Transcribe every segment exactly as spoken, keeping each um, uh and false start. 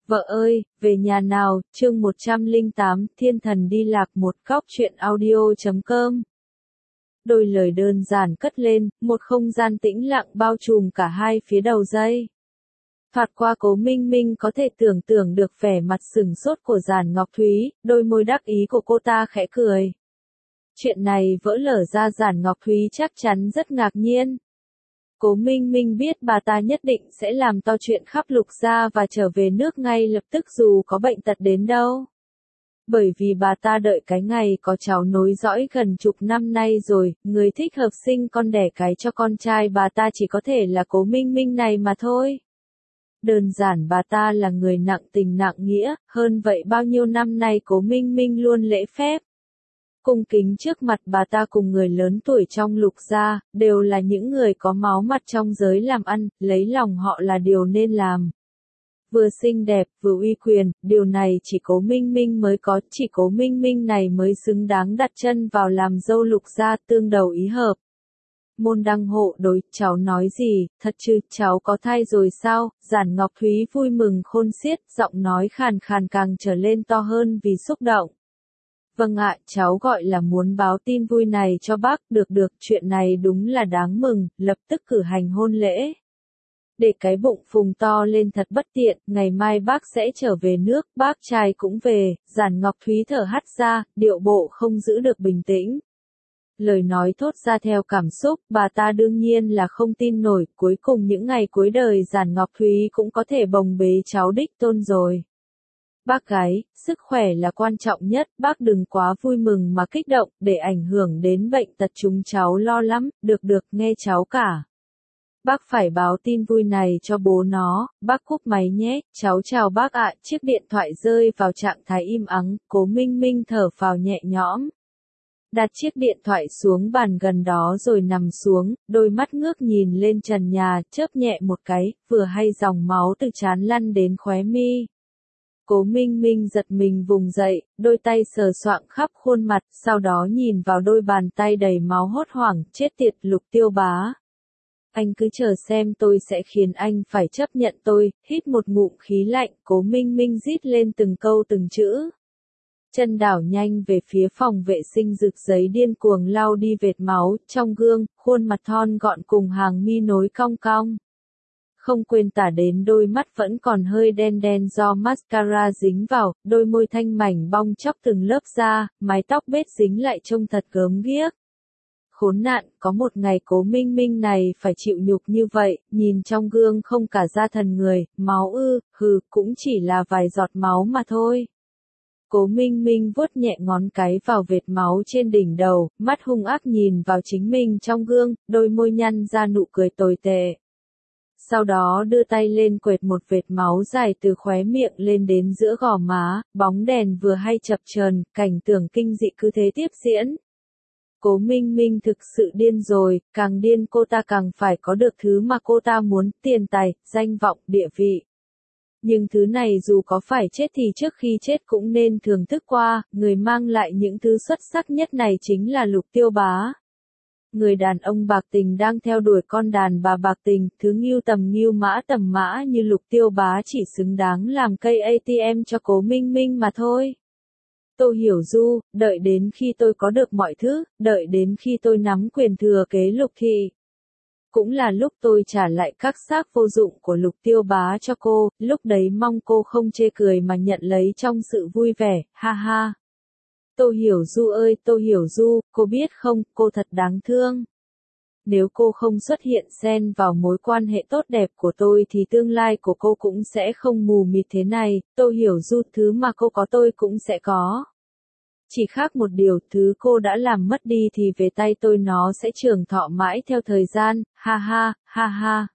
Vợ ơi, về nhà nào, chương một trăm lẻ tám, Thiên thần đi lạc, một góc truyện audio chấm com. Đôi lời đơn giản cất lên, một không gian tĩnh lặng bao trùm cả hai phía đầu dây. Thoạt qua Cố Minh Minh có thể tưởng tượng được vẻ mặt sừng sốt của Giản Ngọc Thúy, đôi môi đắc ý của cô ta khẽ cười. Chuyện này vỡ lở ra Giản Ngọc Thúy chắc chắn rất ngạc nhiên. Cố Minh Minh biết bà ta nhất định sẽ làm to chuyện khắp Lục gia và trở về nước ngay lập tức dù có bệnh tật đến đâu. Bởi vì bà ta đợi cái ngày có cháu nối dõi gần chục năm nay rồi, người thích hợp sinh con đẻ cái cho con trai bà ta chỉ có thể là Cố Minh Minh này mà thôi. Đơn giản bà ta là người nặng tình nặng nghĩa, hơn vậy bao nhiêu năm nay Cố Minh Minh luôn lễ phép. Cung kính trước mặt bà ta cùng người lớn tuổi trong Lục gia, đều là những người có máu mặt trong giới làm ăn, lấy lòng họ là điều nên làm. Vừa xinh đẹp, vừa uy quyền, điều này chỉ Cố Minh Minh mới có, chỉ Cố Minh Minh này mới xứng đáng đặt chân vào làm dâu Lục gia, tương đầu ý hợp. Môn đăng hộ đối, cháu nói gì, thật chứ, cháu có thai rồi sao? Giản Ngọc Thúy vui mừng khôn xiết, giọng nói khàn khàn càng trở lên to hơn vì xúc động. Vâng ạ, cháu gọi là muốn báo tin vui này cho bác, được được, chuyện này đúng là đáng mừng, lập tức cử hành hôn lễ. Để cái bụng phùng to lên thật bất tiện, ngày mai bác sẽ trở về nước, bác trai cũng về, Giản Ngọc Thúy thở hắt ra, điệu bộ không giữ được bình tĩnh. Lời nói thốt ra theo cảm xúc, bà ta đương nhiên là không tin nổi, cuối cùng những ngày cuối đời Giản Ngọc Thúy cũng có thể bồng bế cháu đích tôn rồi. Bác gái, sức khỏe là quan trọng nhất, bác đừng quá vui mừng mà kích động, để ảnh hưởng đến bệnh tật chúng cháu lo lắm, được được, nghe cháu cả. Bác phải báo tin vui này cho bố nó, bác cúp máy nhé, cháu chào bác ạ, chiếc điện thoại rơi vào trạng thái im ắng, Cố Minh Minh thở phào nhẹ nhõm. Đặt chiếc điện thoại xuống bàn gần đó rồi nằm xuống, đôi mắt ngước nhìn lên trần nhà, chớp nhẹ một cái, vừa hay dòng máu từ trán lăn đến khóe mi. Cố Minh Minh giật mình vùng dậy, đôi tay sờ soạng khắp khuôn mặt, sau đó nhìn vào đôi bàn tay đầy máu hốt hoảng, chết tiệt Lục Tiêu Bá. Anh cứ chờ xem tôi sẽ khiến anh phải chấp nhận tôi, hít một ngụm khí lạnh, Cố Minh Minh rít lên từng câu từng chữ. Chân đảo nhanh về phía phòng vệ sinh rực giấy điên cuồng lau đi vệt máu, trong gương, khuôn mặt thon gọn cùng hàng mi nối cong cong. Không quên tả đến đôi mắt vẫn còn hơi đen đen do mascara dính vào, đôi môi thanh mảnh bong chóc từng lớp da, mái tóc bết dính lại trông thật gớm ghiếc. Khốn nạn, có một ngày Cố Minh Minh này phải chịu nhục như vậy, nhìn trong gương không cả da thần người, máu ư, hừ, cũng chỉ là vài giọt máu mà thôi. Cố Minh Minh vuốt nhẹ ngón cái vào vệt máu trên đỉnh đầu, mắt hung ác nhìn vào chính mình trong gương, đôi môi nhăn ra nụ cười tồi tệ. Sau đó đưa tay lên quệt một vệt máu dài từ khóe miệng lên đến giữa gò má, bóng đèn vừa hay chập chờn, cảnh tượng kinh dị cứ thế tiếp diễn. Cố Minh Minh thực sự điên rồi, càng điên cô ta càng phải có được thứ mà cô ta muốn, tiền tài, danh vọng, địa vị. Nhưng thứ này dù có phải chết thì trước khi chết cũng nên thưởng thức qua, người mang lại những thứ xuất sắc nhất này chính là Lục Tiêu Bá. Người đàn ông bạc tình đang theo đuổi con đàn bà bạc tình, thứ ngưu tầm ngưu mã tầm mã như Lục Tiêu Bá chỉ xứng đáng làm cây a tê em cho Cố Minh Minh mà thôi. Tô Hiểu Du, đợi đến khi tôi có được mọi thứ, đợi đến khi tôi nắm quyền thừa kế Lục thị. Cũng là lúc tôi trả lại các xác vô dụng của Lục Tiêu Bá cho cô, lúc đấy mong cô không chê cười mà nhận lấy trong sự vui vẻ, ha ha. Tô Hiểu Du ơi, Tô Hiểu Du, cô biết không, cô thật đáng thương. Nếu cô không xuất hiện xen vào mối quan hệ tốt đẹp của tôi thì tương lai của cô cũng sẽ không mù mịt thế này, Tô Hiểu Du, thứ mà cô có tôi cũng sẽ có. Chỉ khác một điều, thứ cô đã làm mất đi thì về tay tôi nó sẽ trường thọ mãi theo thời gian, ha ha, ha ha.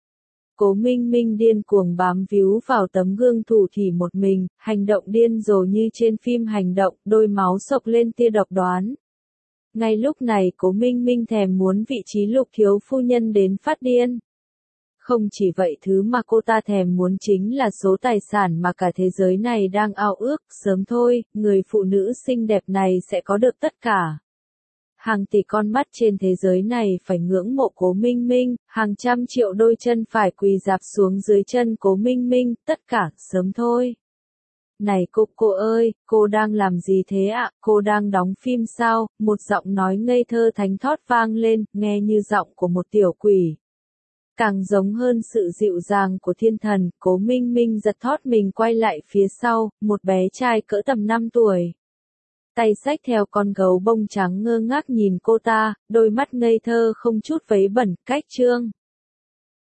Cố Minh Minh điên cuồng bám víu vào tấm gương thủ thỉ một mình, hành động điên rồ như trên phim hành động, đôi máu sộc lên tia độc đoán. Ngay lúc này Cố Minh Minh thèm muốn vị trí Lục thiếu phu nhân đến phát điên. Không chỉ vậy, thứ mà cô ta thèm muốn chính là số tài sản mà cả thế giới này đang ao ước, sớm thôi, người phụ nữ xinh đẹp này sẽ có được tất cả. hàng tỷ con mắt trên thế giới này phải ngưỡng mộ Cố Minh Minh, hàng trăm triệu đôi chân phải quỳ rạp xuống dưới chân Cố Minh Minh, tất cả, sớm thôi. Này cô, cô ơi, cô đang làm gì thế ạ, cô đang đóng phim sao, một giọng nói ngây thơ thánh thót vang lên, nghe như giọng của một tiểu quỷ. Càng giống hơn sự dịu dàng của thiên thần, Cố Minh Minh giật thót mình quay lại phía sau, một bé trai cỡ tầm năm tuổi. Tay xách theo con gấu bông trắng ngơ ngác nhìn cô ta, đôi mắt ngây thơ không chút vấy bẩn, cách trương.